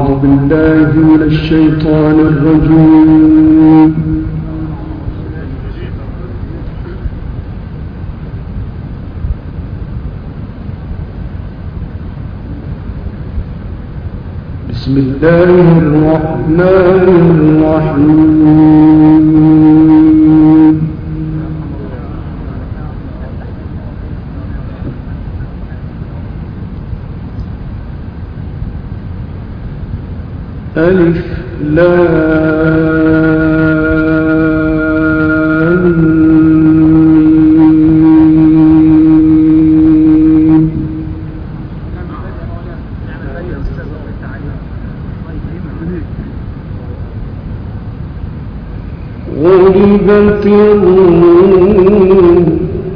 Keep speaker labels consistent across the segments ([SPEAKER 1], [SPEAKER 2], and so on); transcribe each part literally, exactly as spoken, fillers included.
[SPEAKER 1] أعوذ بالله من الشيطان الرجيم. بسم الله الرحمن الرحيم. ألف لام ميم. غلبت الروم.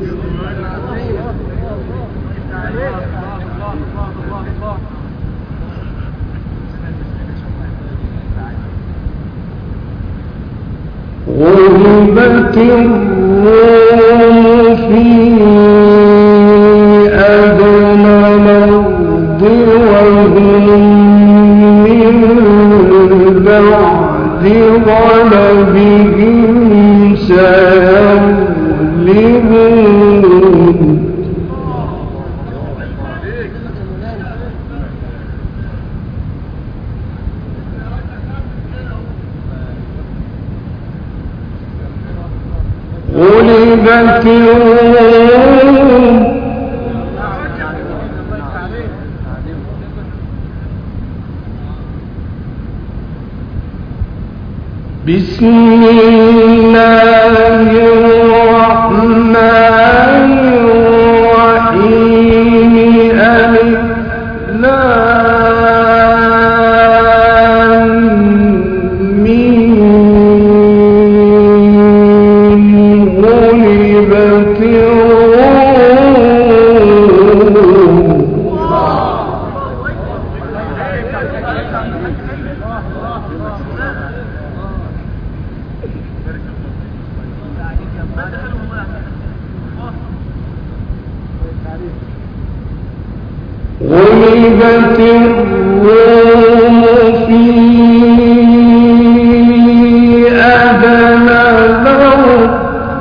[SPEAKER 1] غلبت الروم في أدنى الأرض وهم من بعد غلبهم سيغلبون. غلبت الروم بسم الله الرحمن الرحيم. ألف لام ميم. غلبت الروم. غلبت الروم في أدنى الأرض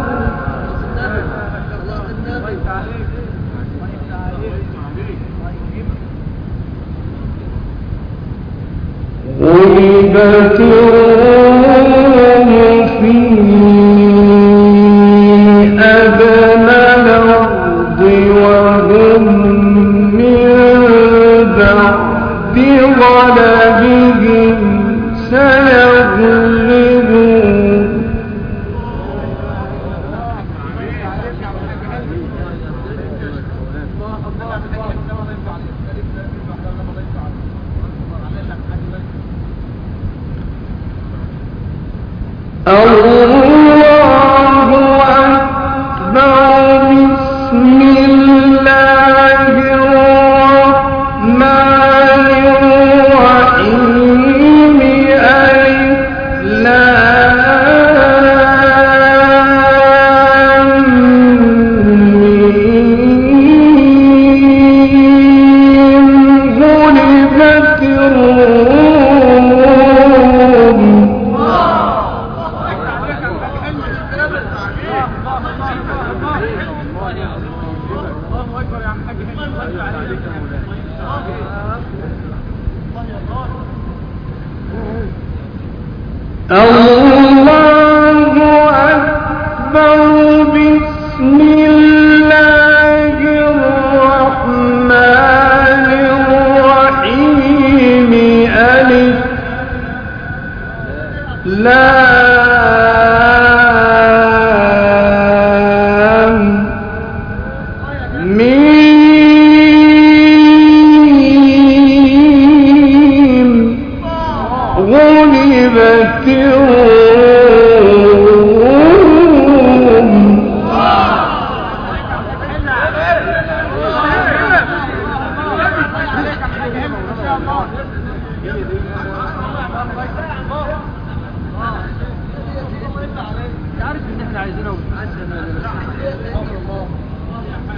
[SPEAKER 1] غلبت الروم في أدنى الأرض وهم بغلبهم سيغلبون. الله أكبر. بسم الله الرحمن الرحيم. ألف لام ميم. غلبت الروم. الله أكبر. بسم الله الرحمن الرحيم. ألف لام ميم. غلبت الروم.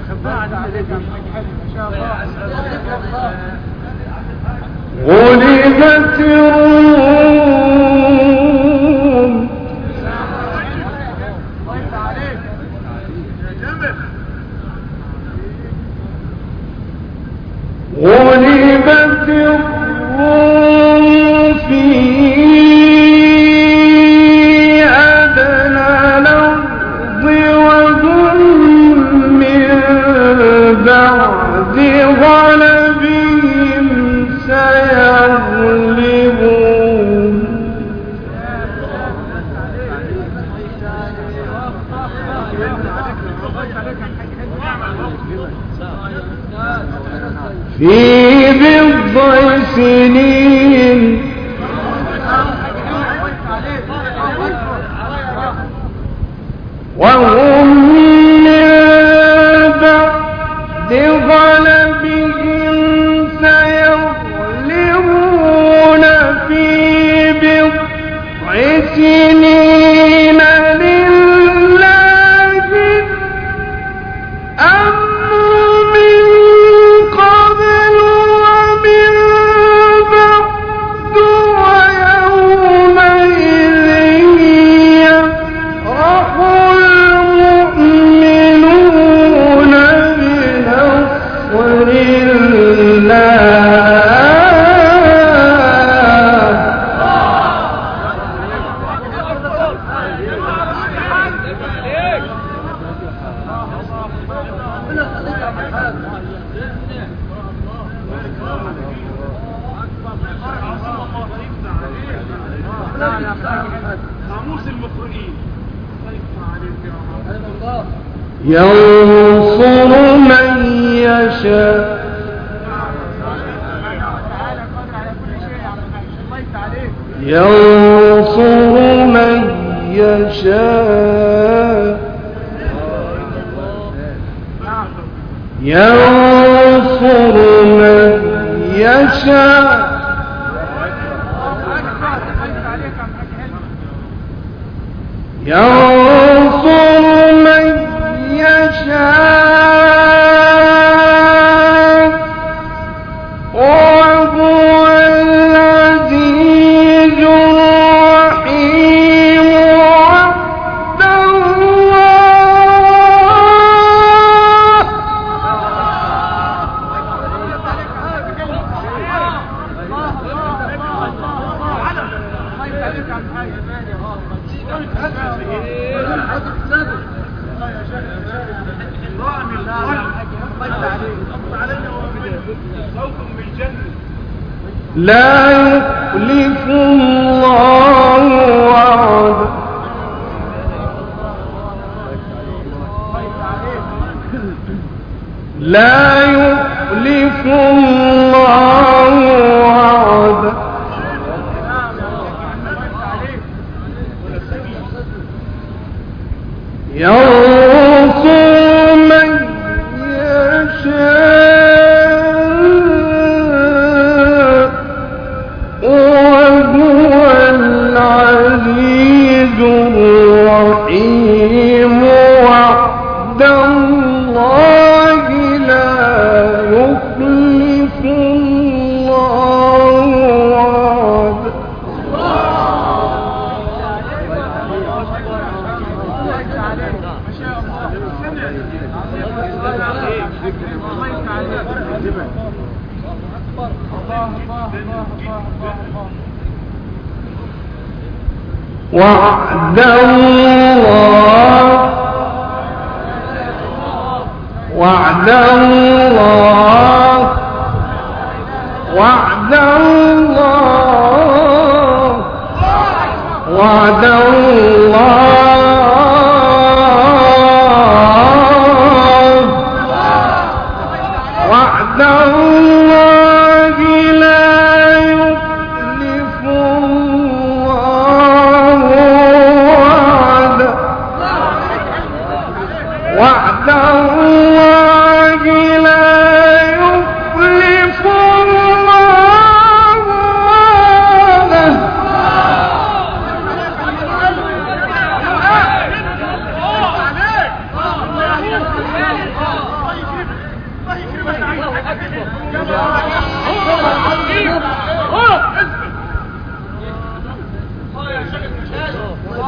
[SPEAKER 1] غلبت غلبت الروم غلبت الروم في أدنى الأرض وهم من بعد غلبهم سيغلبون في بضع سنين وهم من بعد غلبهم سيغلبون في بضع سنين لله الأمر من قبل ومن بعد ويومئذ يفرح المؤمنون بنصر الله ينصر من يشاء ينصر من يشاء ينصر من يشاء ينصر من يشاء وهو العزيز الرحيم وعد لا يخلف الله وعده لا يخلف الله وعده ينصر من يشاء وهو العزيز الرحيم وعد الله لا يخلف الله وعده وعد الله وعد الله وعد الله وعد الله وعد الله لا يخلف الله وعده وعد الله لا يخلف الله وعده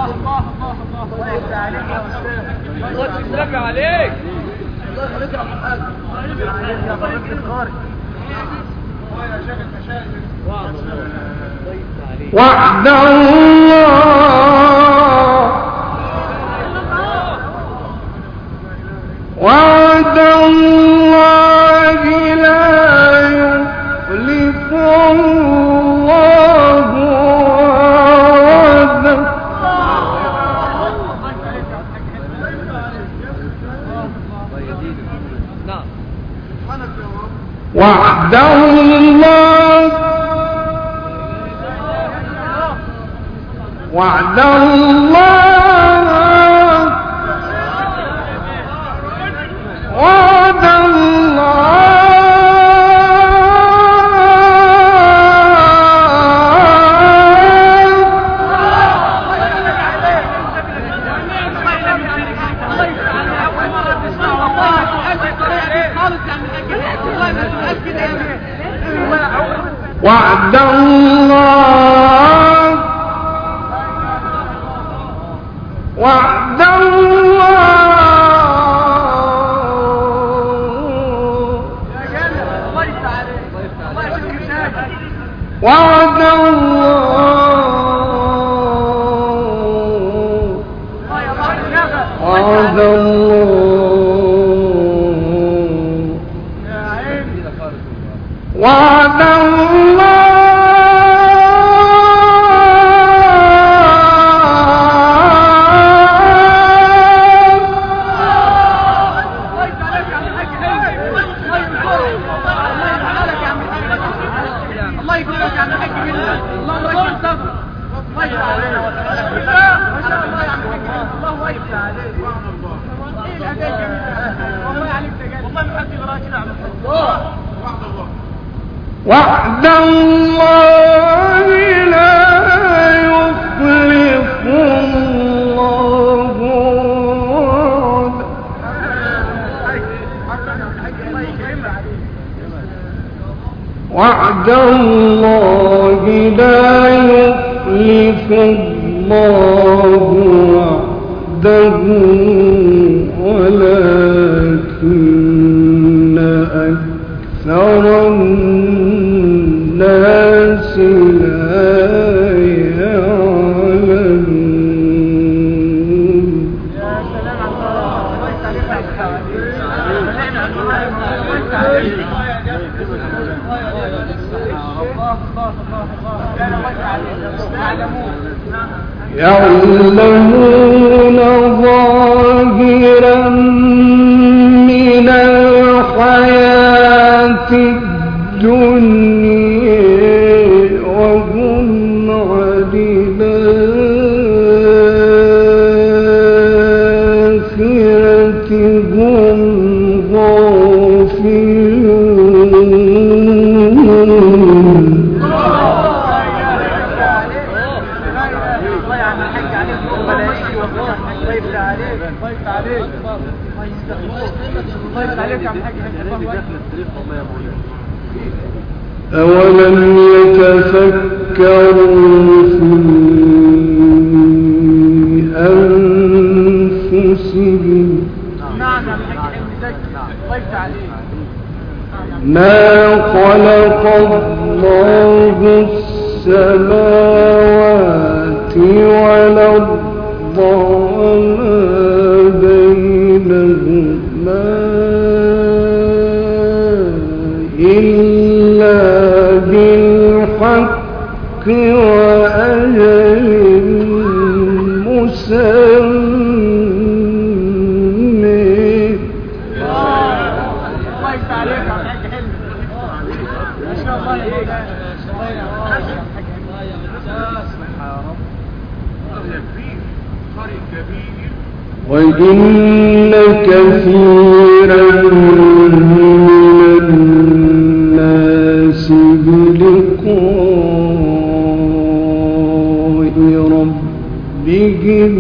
[SPEAKER 2] الله الله الله يفتح عليك يا استاذ. الله يفتح عليك. الله يخليك يا محمد. الله يفتح عليك يا فضيلة القارئ. يا شيخ المشايخ.
[SPEAKER 1] وعد الله وعد الله لا يخلف الله وعده وعد الله وعد الله وعد الله وعد الله وعد الله وعد الله وعد الله وعد الله وعد الله لا يخلف الله وعد الله لا يخلف الله وعده ولكن أكثر الناس لا يعلمون. يا سلام يعلمون ظاهرا من الحياة الدنيا وهم عن الآخرة هم غافلون. أولم يتفكروا في أنفسهم ما خلق الله السماوات والأرض وما بينهما إلا بالحق وأجل مسمى. الله يسعدك يا حاج حلمي ما شاء الله عليك يا وإن كثيرا من الناس بلقاء ربهم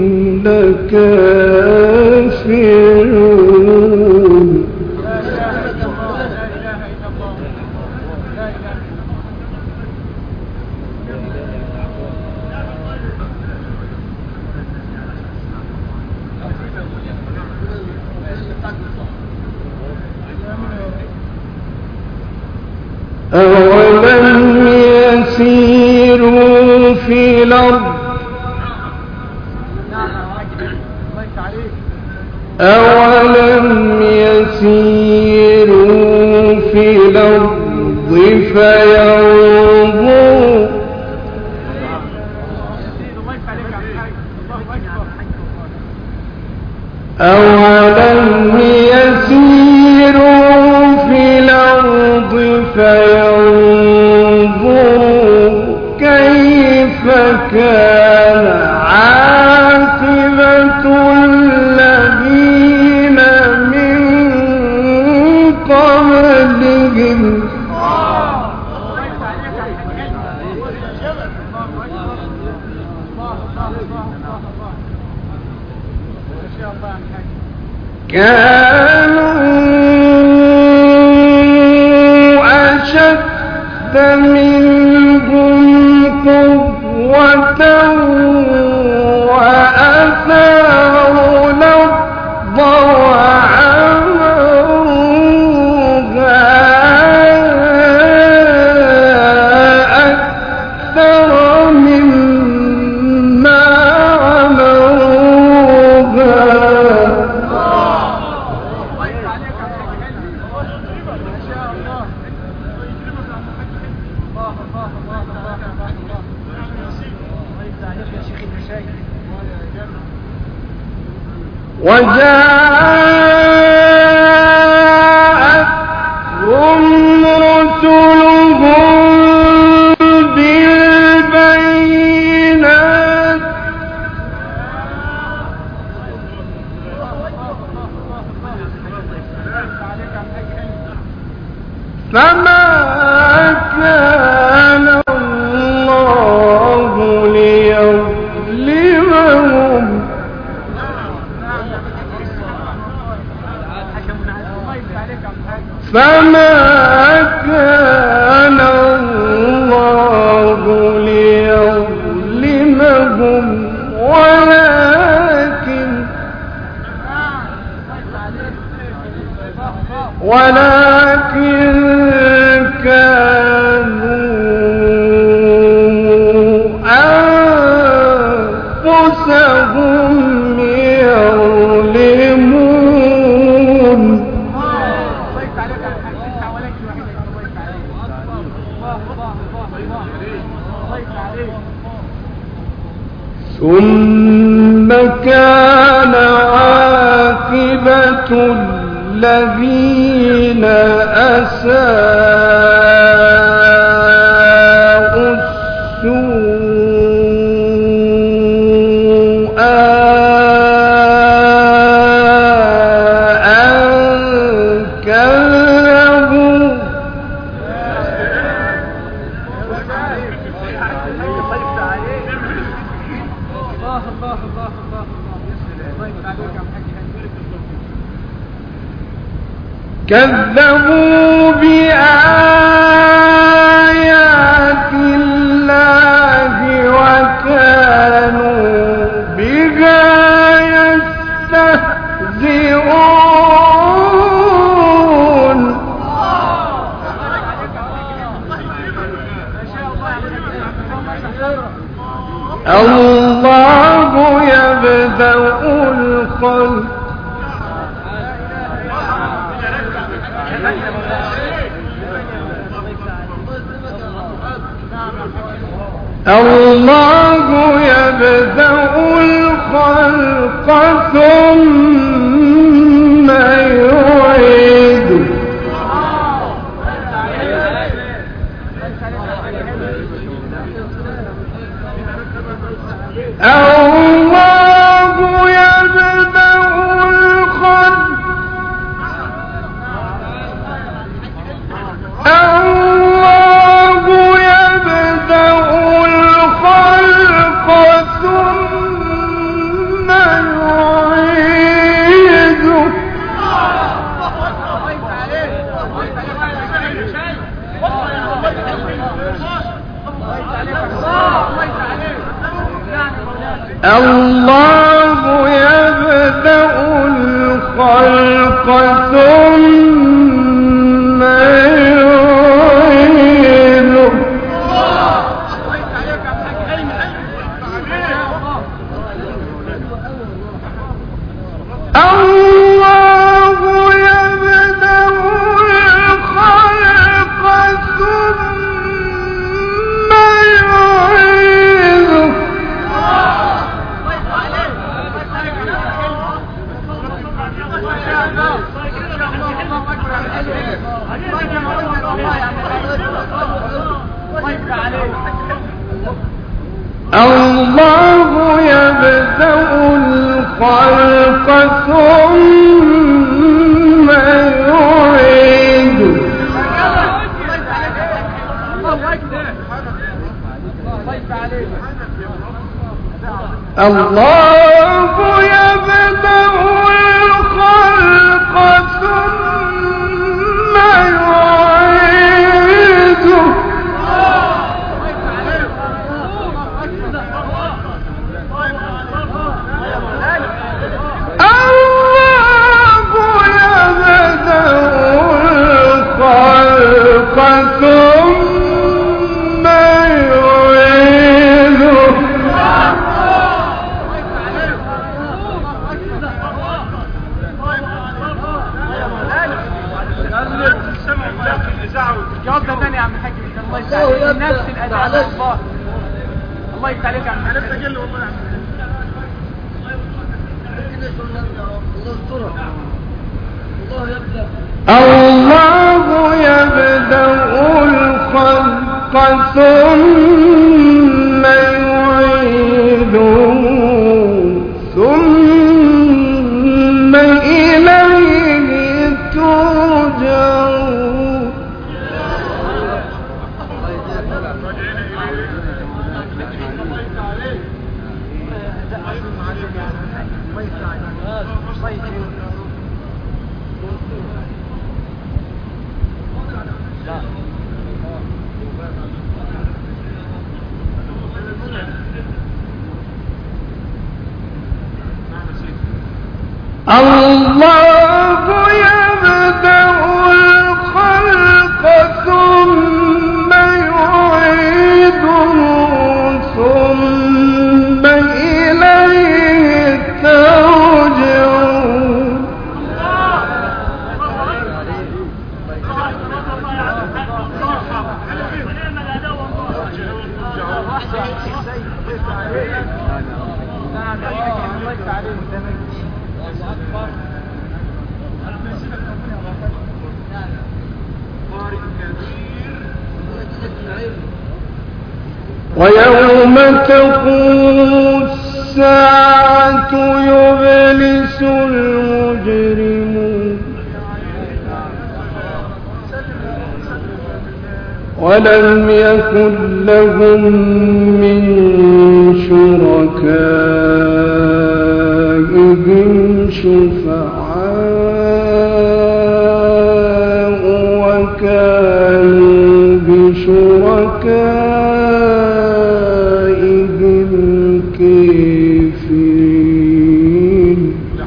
[SPEAKER 1] لكافرون.
[SPEAKER 3] الأرض أولم يسيروا في الأرض فينظروا أولم يسيروا في الأرض فينظروا كيف كان عاقبة الذين من قبلهم كانوا أشد منهم قوة وأثاروا الأرض وعمروها أكثر مما وجاءتهم رسلهم بالبينات فما كان الله ليظلمهم فما كان الله ليظلمهم ولكن ولكن كانوا أنفسهم يظلمون ثم كان عاقبة الذين أساءوا السوء أن كذبوا كذبوا بآيات الله وكانوا بها يستهزئون الله يبدأ الخلق الله يبدأ الخلق ثم يعيده الله يبدأ الخلق الله يبدأ الخلق ثم يعيده الله يبدأ الخلق ثم يعيده الله يبدأ الخلق ثم يعيده ثم يعيده
[SPEAKER 2] الجواب ده تاني يا عم الحاج. الله يسعدك نفس الاداء الله. الله يفتح عليك يا عم. انا سجل والله يا عم.
[SPEAKER 3] الله يبدأ الخلق ثم يعيده ثم إليه ترجعون الله يبدأ الخلق ثم يعيده ثم إليه ترجعون ويوم تقوم الساعة يبلس المجرمون ولم يكن لهم من شركائهم شفعاء وكانوا بشركائهم كافرين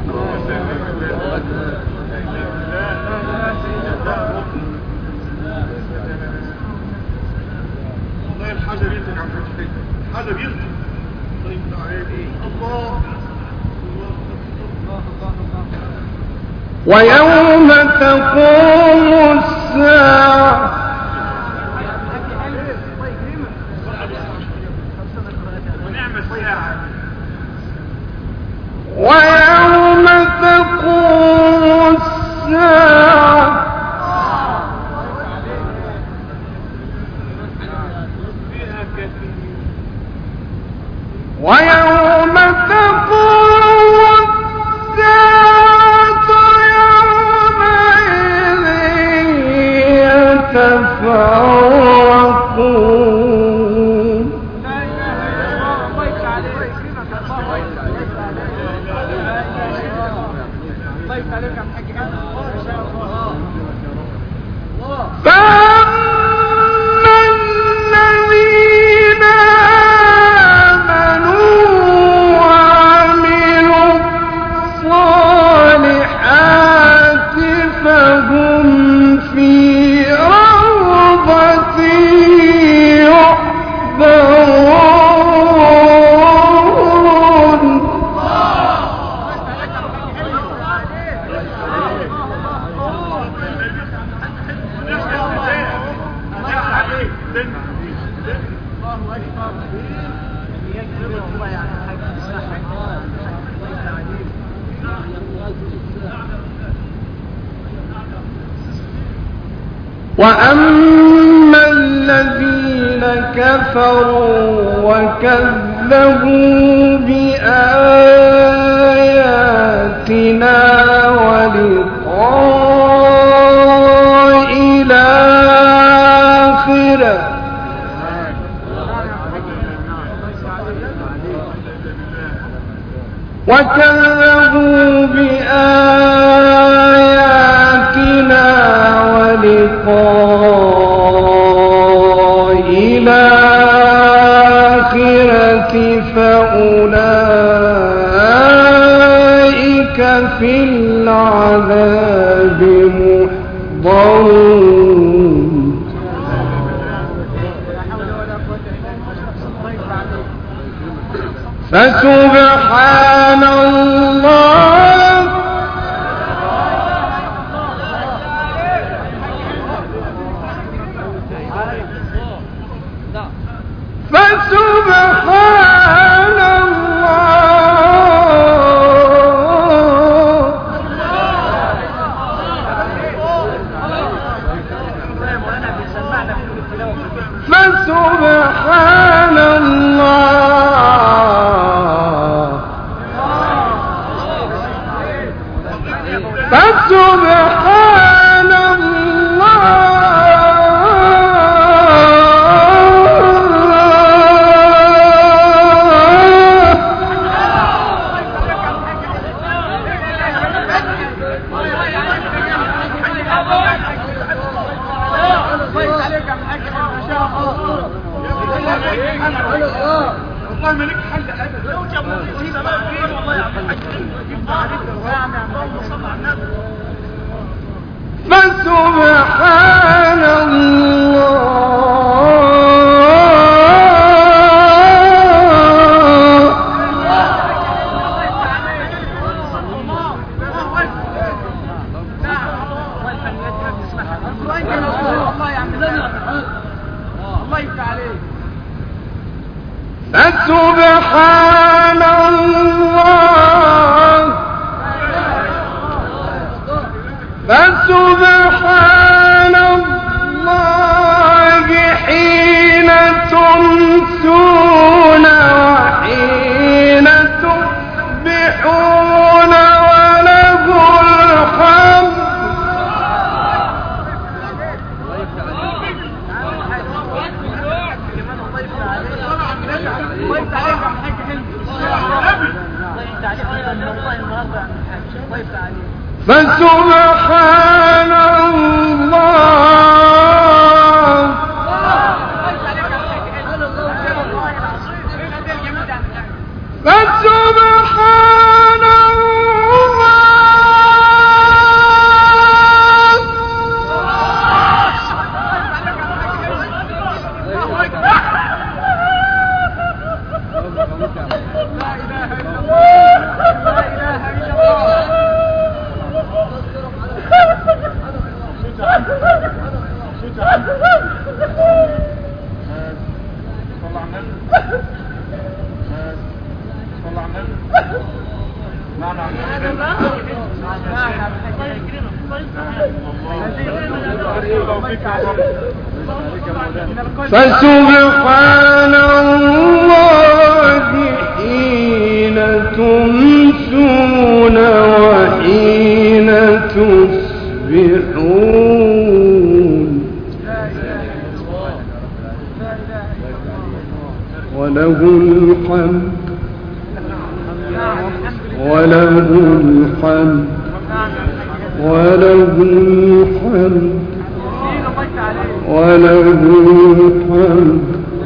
[SPEAKER 3] ويوم تقوم الساعة ويوم تقوم الساعة ويوم تقوم الساعة يومئذ يتفرقون فأما الذين آمنوا وعملوا الصالحات فهم في روضة يحبرون وأما الذين كفروا وكذبوا بآياتنا ولقاء الآخرة وكذبوا بآياتنا ولقاء الآخرة فأولئك في العذاب محضرون فسبحان الله فسبحان الله فسبحان الله فسبحان
[SPEAKER 1] والله ما لك حل ابدا لو جابوا في السماء والله يا عم الحاج جبنا عليك الرحمه اللهم صل على النبي
[SPEAKER 3] فسبحان فسبحان الله فسبحان الله حين تمسون وحين تصبحون وله الحمد فسبحان الله فسبحان فسبحان الله حين تمسون وحين تصبحون وله الحمد وله الحمد وله الحمد وله الحمد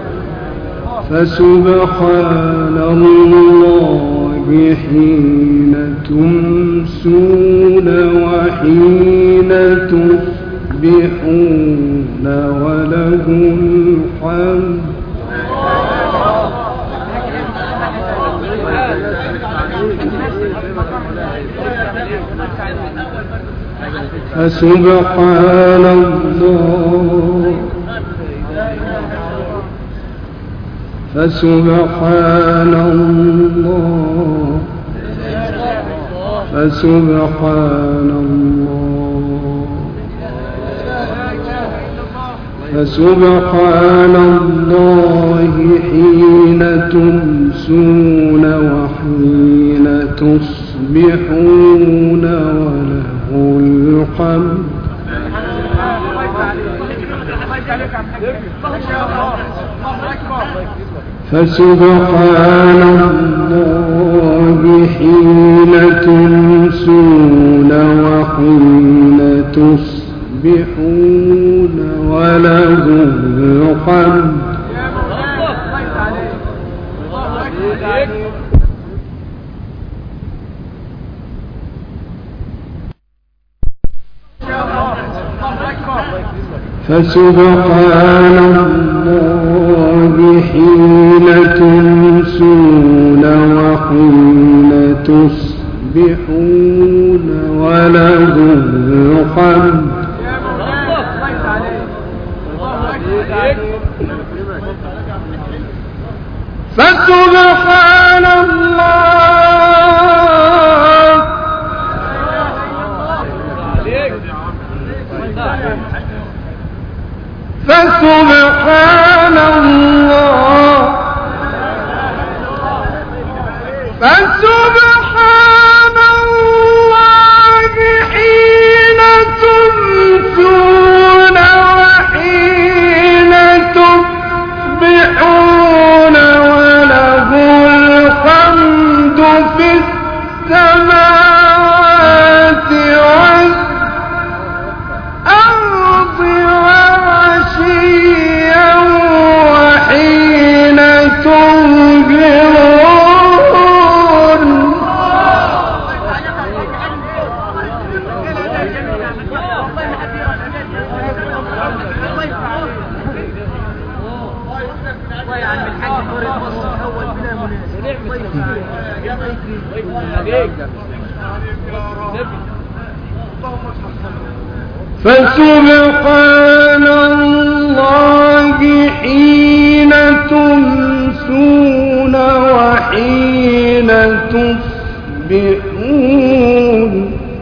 [SPEAKER 3] فسبحان الله حين تمسون وحين تصبحون وله الحمد فسبحان الله فسبحان الله فسبحان الله فسبحان الله حين تمسون وحين تصبحون وله الحمد فسبحان الله حين تمسون وحين تصبحون وله الحمد. فسبحان الله حين تمسون وحين تصبحون وله الحمد. فسبحان الله فسبحان الله فسبحان الله حين تمسون وحين تصبحون وله الحمد في السماوات والأرض وعشيا وحين تظهرون. فسبحان الله حين تمسون وحين تصبحون.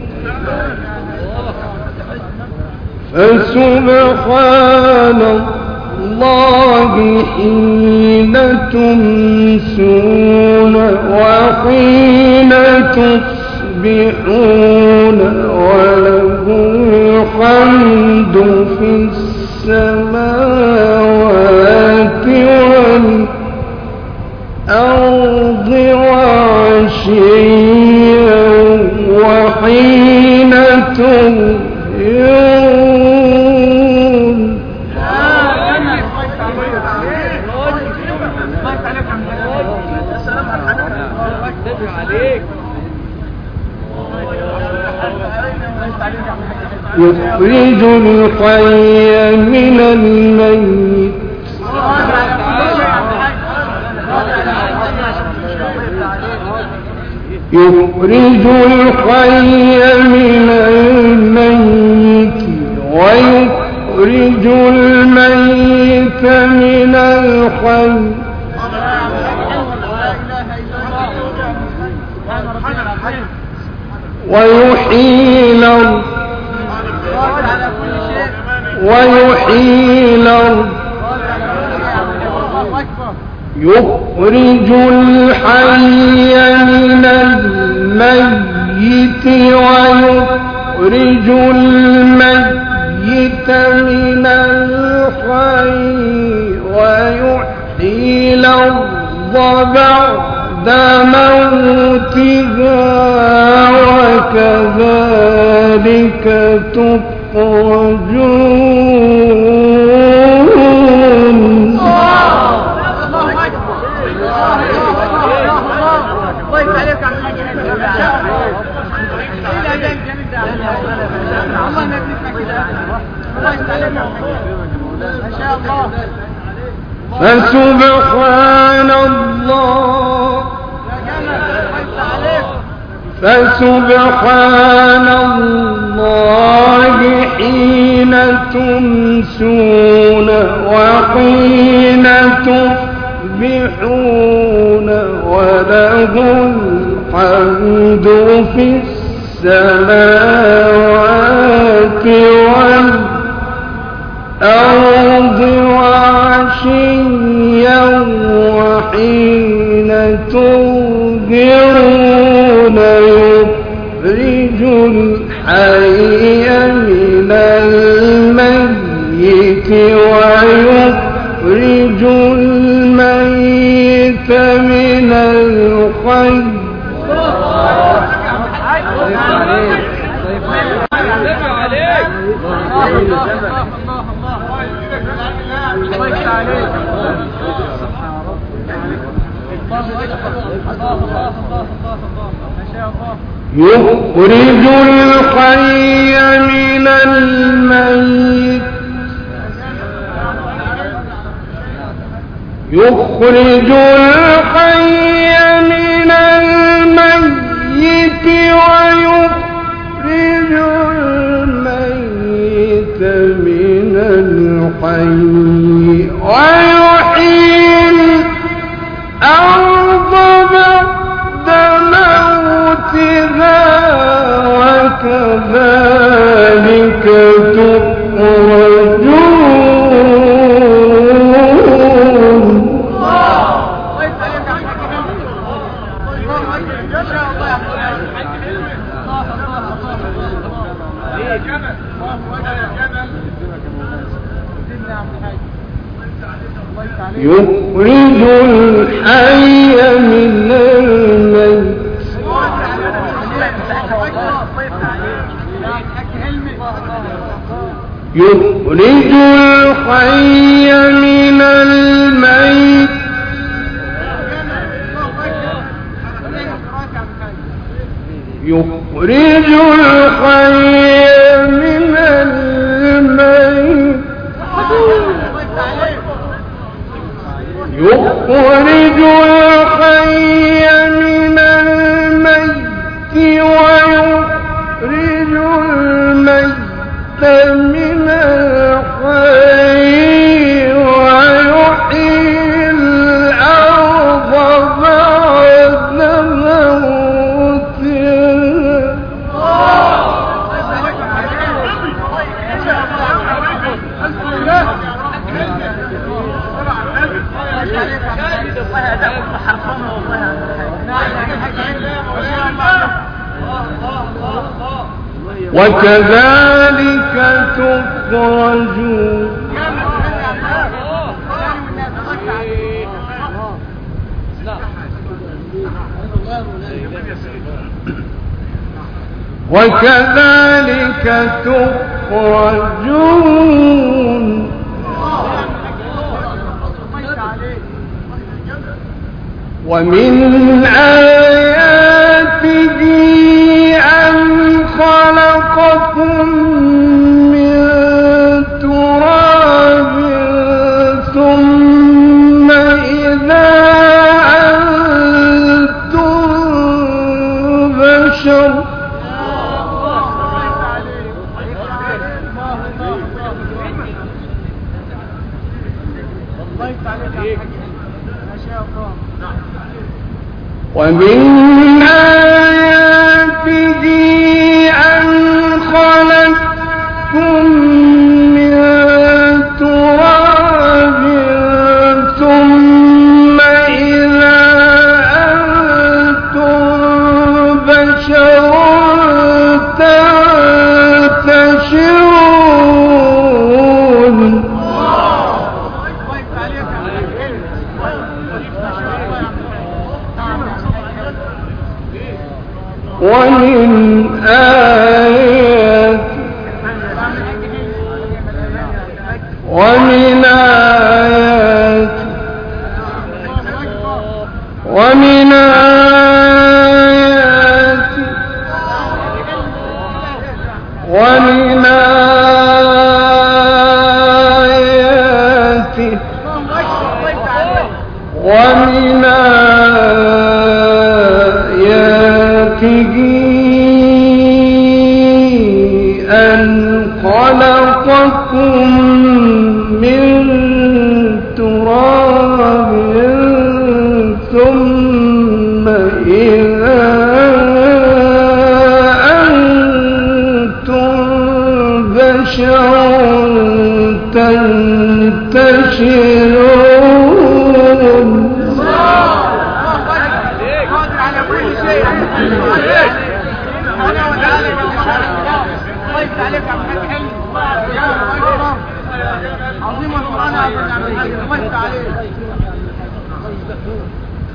[SPEAKER 3] فسبحان الله حين تمسون وحين تصبحون وله الحمد في السماوات والأرض وعشيا وحين تظهرون. يخرج الحي من الميت يخرج الحي من الميت ويخرج الميت من الحي ويحيي الأرض ويحيي الأرض يخرج الحي من الميت ويخرج الميت من الحي ويحيي الأرض بعد موتها وكذلك تخرجون. فسبحان الله فسبحان الله حين تمسون وحين تصبحون وله الحمد في السماوات والأرض وعشيا وحين تظهرون يخرج الحي من الميت ويخرج الميت من الخير يخرج الحي من الميت يخرج الحي من الميت ويخرج الميت من الحي ويحيي الأرض بعد موتها وكذلك تخرجون. يخرج الحي من الميت يخرج الحي من الميت يخرج الحي من الميت يخرج الحي من الميت ويخرج الميت من الحي ويحيي الأرض بعد وكذلك تخرجون. وكذلك تخرجون. ومن آياته أن خلقكم من تراب ثم إذا أنتم بشر ومن آياته أن خلقكم من تراب ثم إذا أنتم بشر تنتشرون. ومن آيات ومن آيات ومن آيات ومن آيات ومن آياته أن خلقكم من تراب ثم إذا أنتم بشر تنتشرون.
[SPEAKER 2] عظيم القرآن يا عبد الحميد الله يفتح عليك.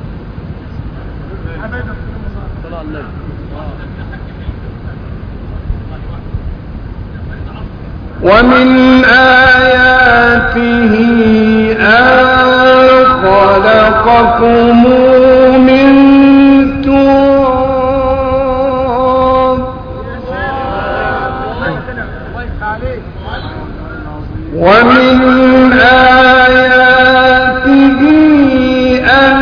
[SPEAKER 3] ومن آياته أن خلقكم من تراب ومن آياته أن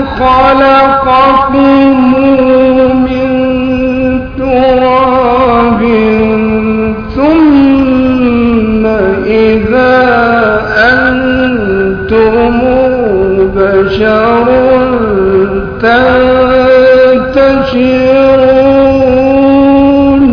[SPEAKER 3] خلقكم من تراب ثم إذا أنتم بشر تنتشرون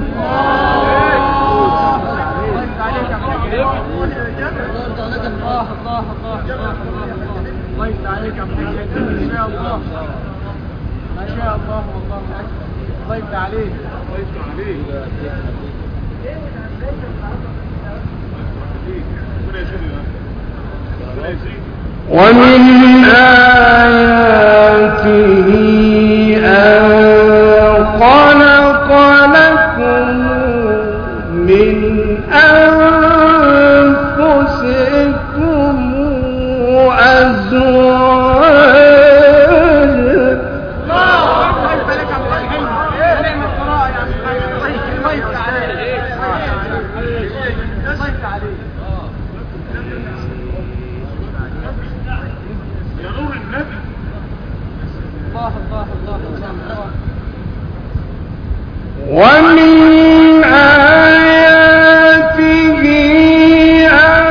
[SPEAKER 2] ما شاء الله والله الله يفتح عليك الله يفتح عليك
[SPEAKER 3] ومن آياته أن خلق لكم من أنفسكم ومن آياته أن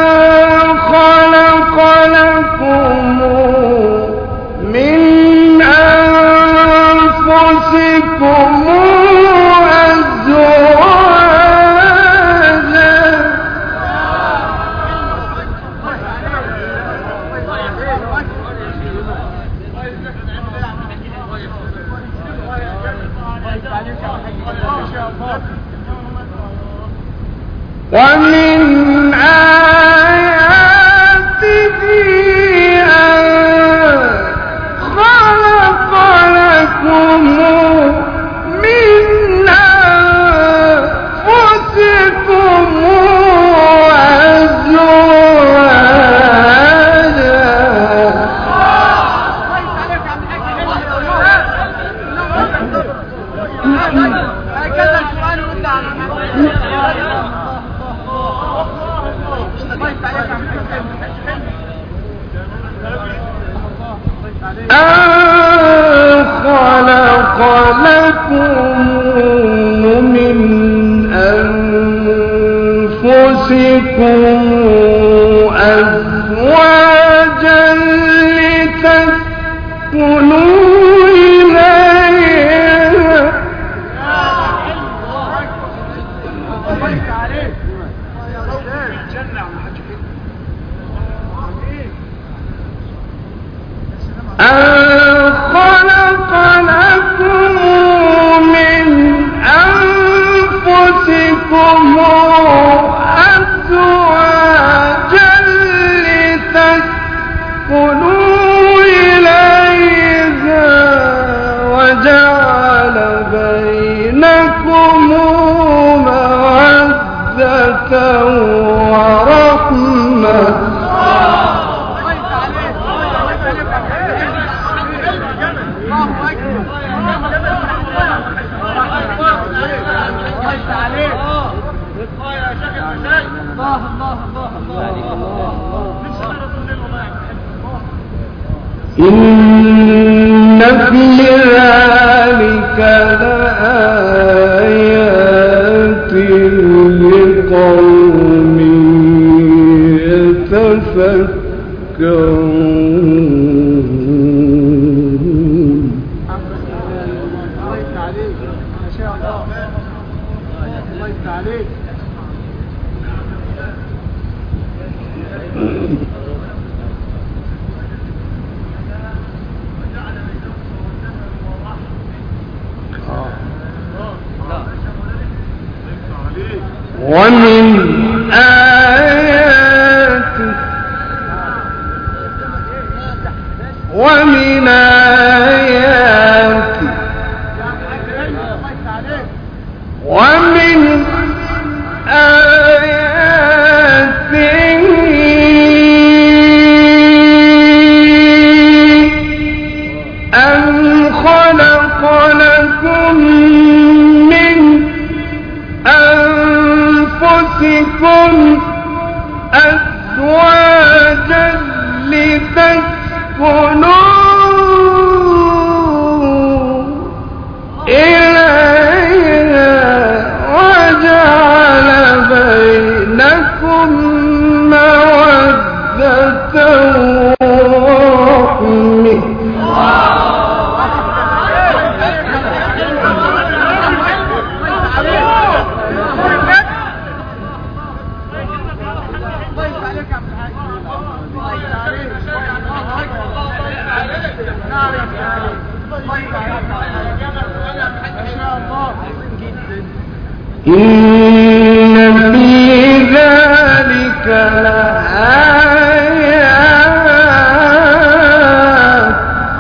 [SPEAKER 3] خلق لكم من أنفسكم ومن آياته أن خلق لكم من أنفسكم أن خلق لكم من أنفسكم أزواجا لتسكنوا إليها أن خلق لكم من أنفسكم أزواجا لتسكنوا إليها وجعل بينكم مودة ورحمة إن في ذلك لآيات لقوم يتفكرون.
[SPEAKER 2] الله يفتح عليك ما شاء الله الله يفتح عليك.
[SPEAKER 3] ومن آياته ومن آياته خلق لكم من أنفسكم أزواجا لتسكنوا إليها وجعل بينكم مودة ورحمة إن في ذلك لآيات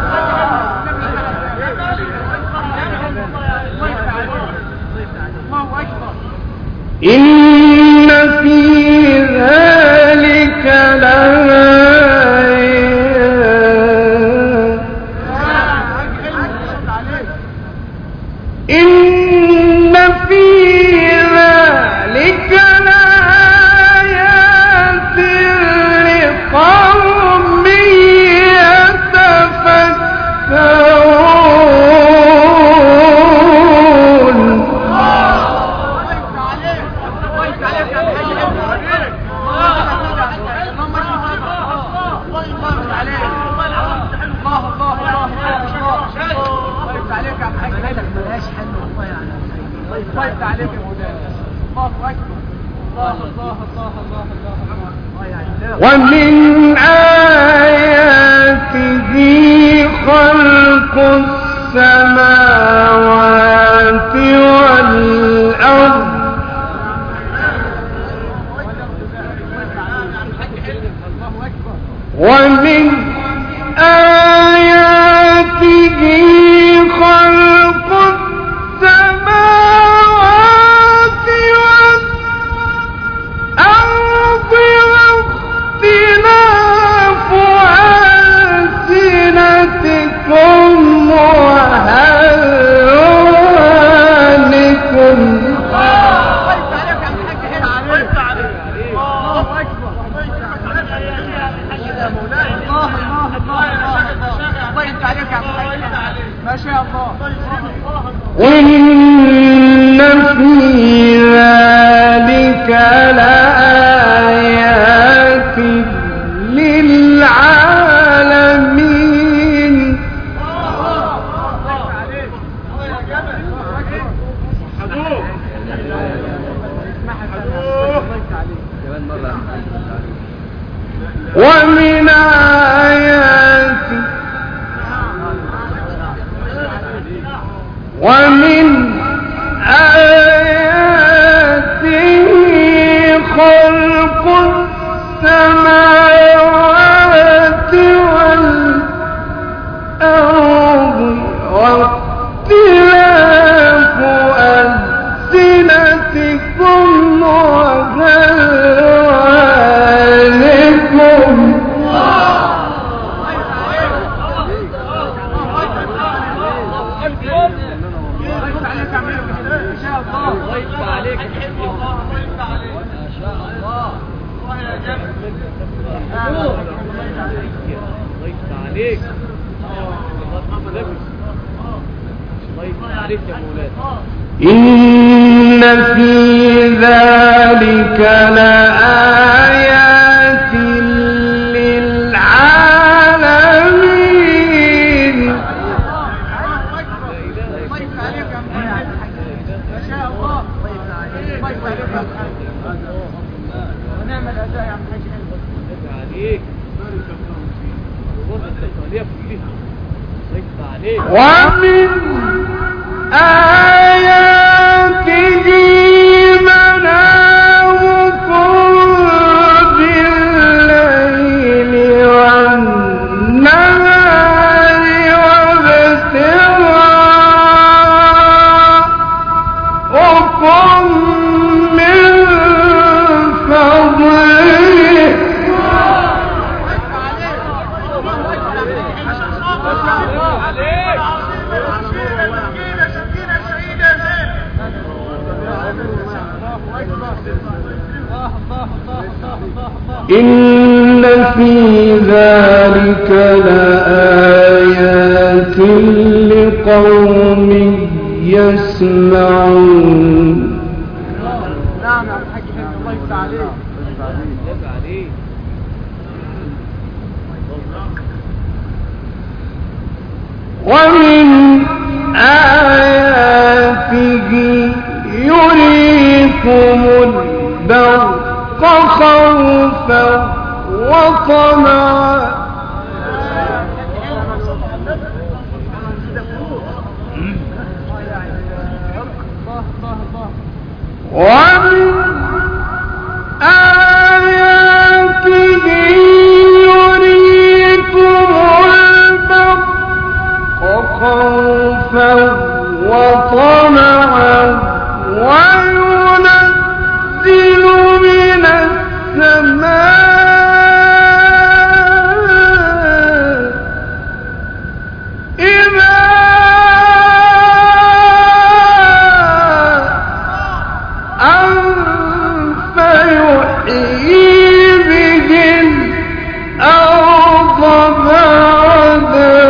[SPEAKER 3] إن في ذلك لآيات إن في ذلك لآيات لقوم يتفكرون
[SPEAKER 2] طيب عليك يا مولانا الله اكبر الله الله الله الله الله
[SPEAKER 3] ومن آياته خلق السماوات والأرض ومن آياته خلق السماوات والأرض واختلاف ألسنتكم وألوانكم
[SPEAKER 2] ما شاء الله
[SPEAKER 3] إن في ذلك لآيات للعالمين ومن آياته ومن آياته خلق السماوات والأرض واختلاف ألسنتكم وألوانكم إن في ذلك لآيات للعالمين
[SPEAKER 2] ونعم الأداء يا عم حاج عليك
[SPEAKER 3] ومن آياته منامكم بالليل والنهار وابتغاؤكم من فضله إن في ذلك لآيات لقوم يسمعون.
[SPEAKER 2] نعم يا الحاج الله يفتح عليك.
[SPEAKER 3] ومن آياته يريكم البرق خوفا وطمعا ومن آياته يريكم البرق خوفا وطمعا وينزل من السماء إذا أنف يحيي به الأرض بعد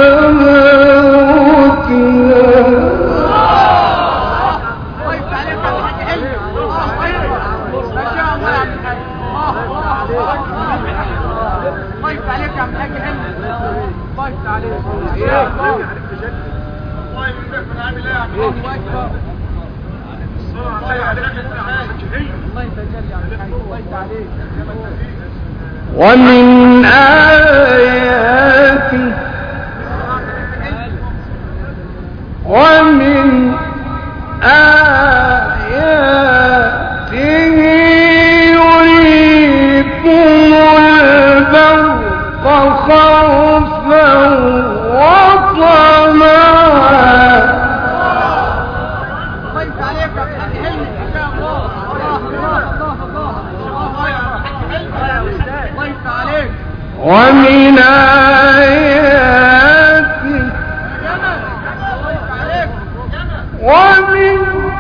[SPEAKER 3] ومن آياته ومن آياته يريكم البرق خوفا وطمعا ومن آياته ومن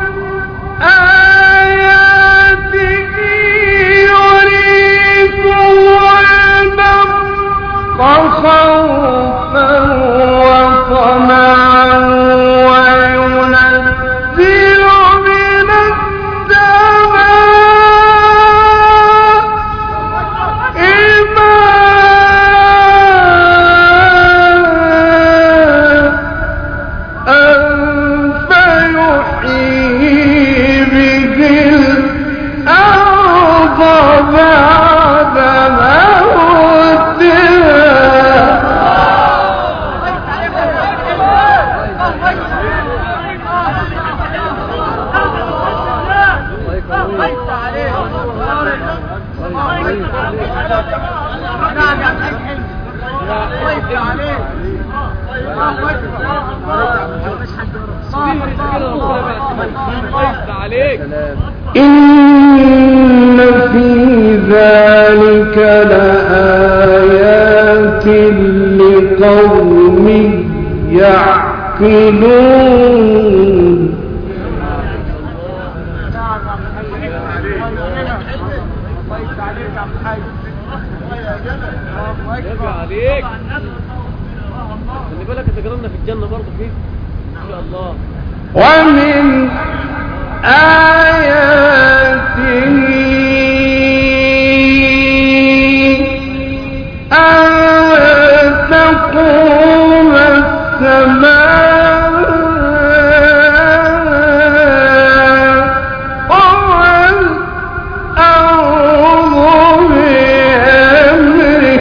[SPEAKER 3] آياته يريكم البرق خوفا وطمعا وينزل من السماء إن في ذلك لآيات لقوم يعقلون.
[SPEAKER 2] عليك خلي بالك تجربنا في الجنة برضه فيه إن شاء الله.
[SPEAKER 3] ومن آياته أن تقوم السماء والأرض بأمره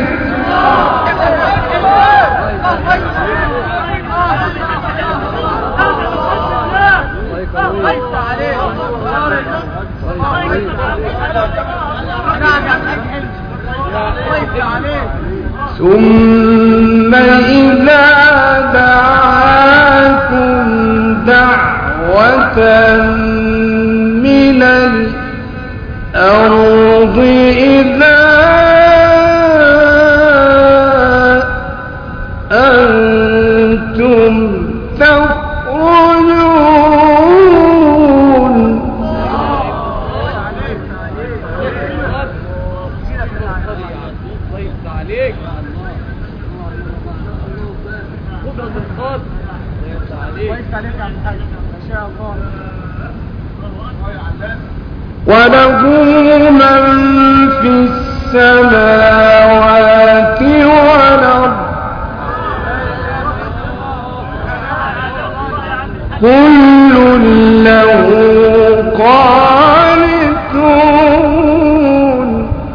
[SPEAKER 3] ثم إذا دعاكم دعوة من الأرض إذا أنتم تخرجون. وله من في السماوات والأرض كل له قانتون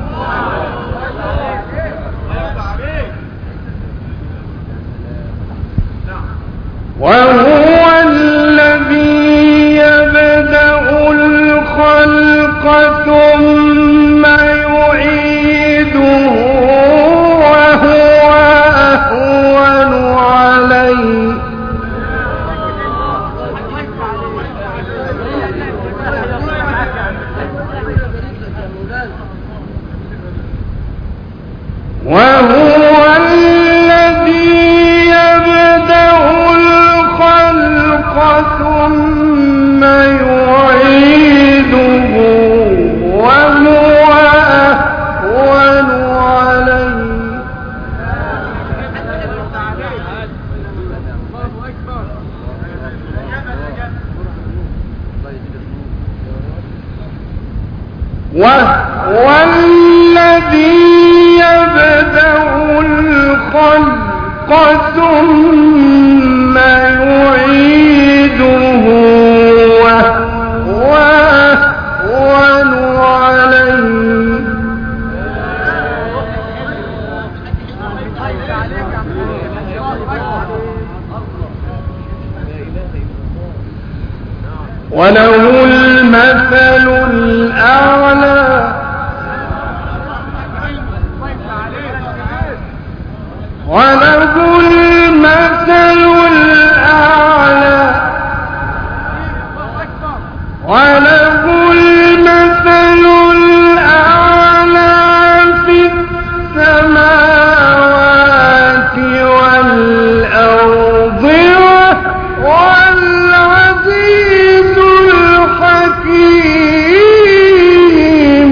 [SPEAKER 3] وهو الذي يبدأ الخلق ثم يعيده وهو أهون عليه وهو الذي يبدأ الخلق ثم يعيده وهو أهون عليه وهو الذي يبدأ الخلق ثم يعيده وهو أهون عليه وله المثل الأعلى وله المثل الأعلى وله المثل الأعلى في السماوات والأرض وهو العزيز الحكيم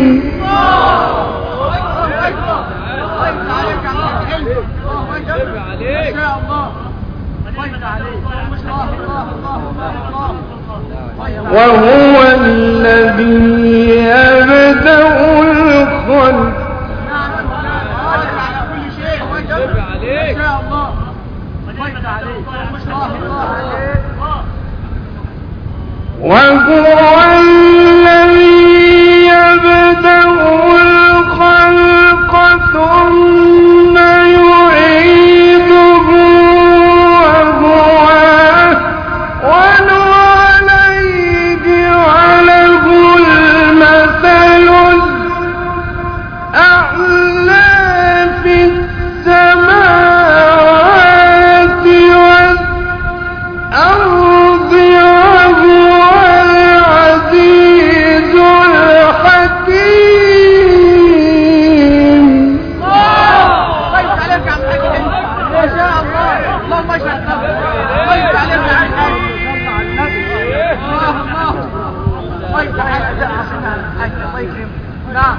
[SPEAKER 3] وهو الذي يبدأ الخلق وهو الذي يبدأ الخلق ثم يعيده وهو أهون عليه وله المثل الأعلى في السماوات والأرض وهو العزيز الحكيم.
[SPEAKER 1] طيب عليك يا عم حاج ما شاء الله اللهم اشهد طيب عليك يا عم حاج الله الله طيب عليك يا عم حاج الله يكرمك نعم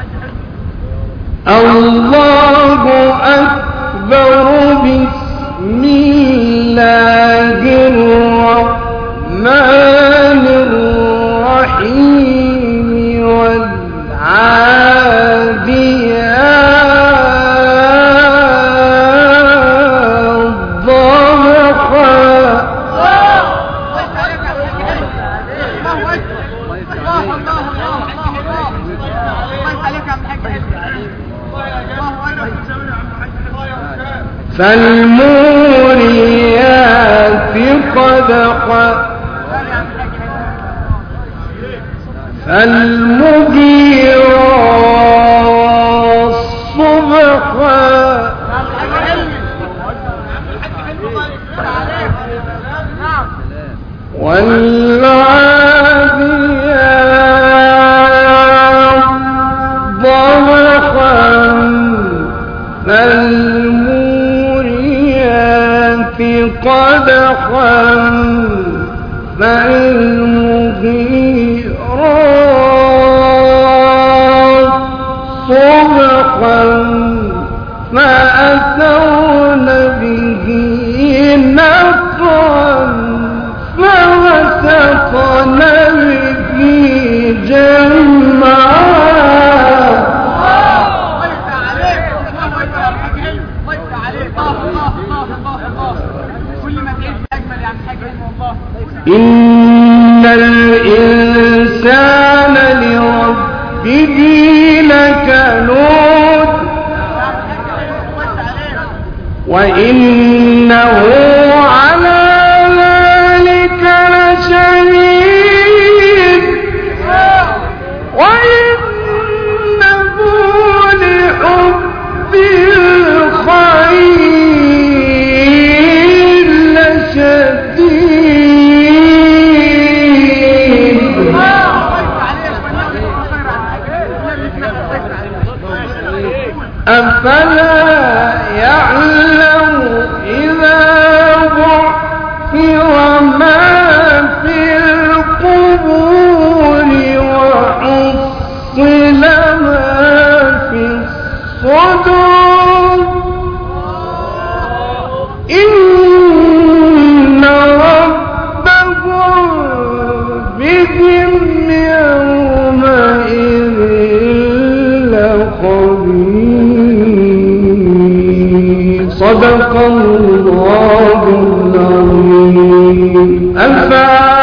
[SPEAKER 3] الله أكبر بسم الله الرحمن الرحيم والعاديات ضبحا فالموريات قدحا فالمغيرات صبحا والعاديات ضبحا فالموريات قدحا فالمغيرات صبحا فأثرن به نقعا به جمعا. إن الإنسان لربه لكنود وإنه على ذلك لشهيد وإنه لحب الخير لشديد. أفلا يعلم إذا بعثر ما في القبور وحصل ما في الصدور إن ربهم بهم يومئذ لخبير. صدق الله العظيم.